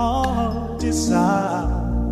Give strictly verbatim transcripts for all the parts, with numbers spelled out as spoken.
heart desires.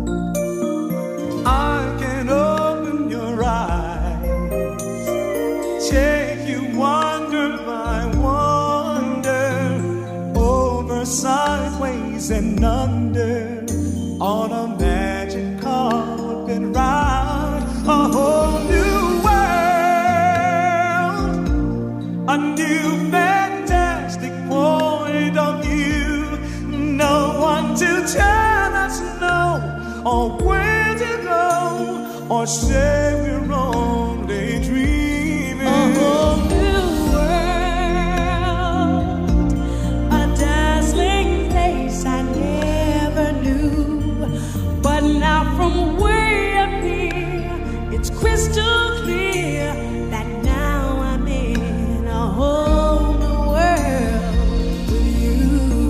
I can open your eyes, take you wonder by wonder, over, sideways and under, on a magic carpet ride. A whole new world, a new fantastic point of view. No one to tell us no, or where to go, or say we're only dreaming. A whole new world, a dazzling place I never knew. But now from way up here, it's crystal clear that now I'm in a whole new world with you.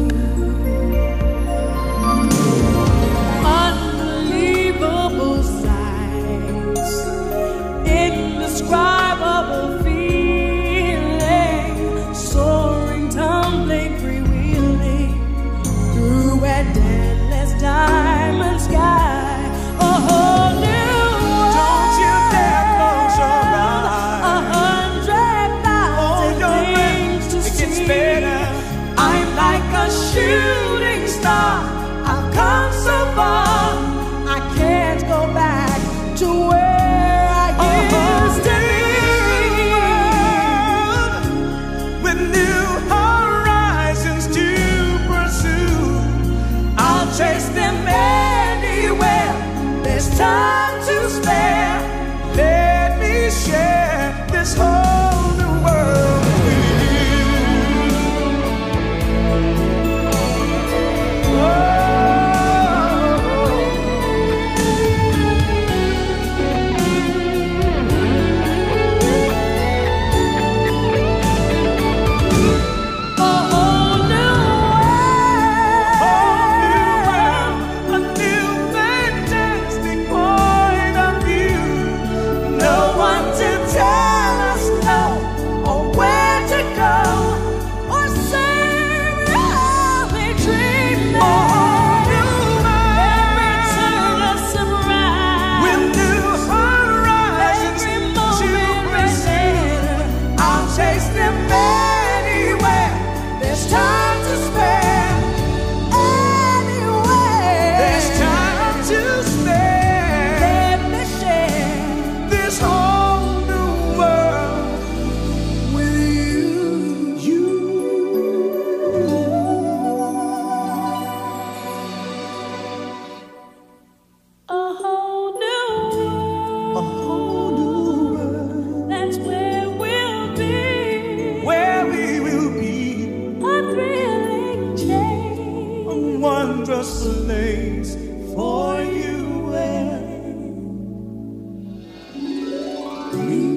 Unbelievable sights, indescribable feeling, soaring, tumbling, freewheeling through an endless diamond sky. A whole new world. Don't you dare close your eyes. A hundred thousand Oh, your things to it gets see. better. I'm like a shooting star. I've come so far. I can't go back to where I used to be. With new horizons to pursue, I'll chase them anywhere. There's time to spare. let me share this whole new world with you. Oh. A whole new world. A new fantastic point of view. No one to tell us no, or where to go, or say we're only dreaming. Every turn a surprise, With new horizons every to moment pursue, racing. I'll chase them anywhere. There's time to spare. Anywhere. there's time to spare. Let me share This whole new world with you. You. a whole new A whole new world That's where we'll be. where we will be. A thrilling change. A wondrous place for you and me.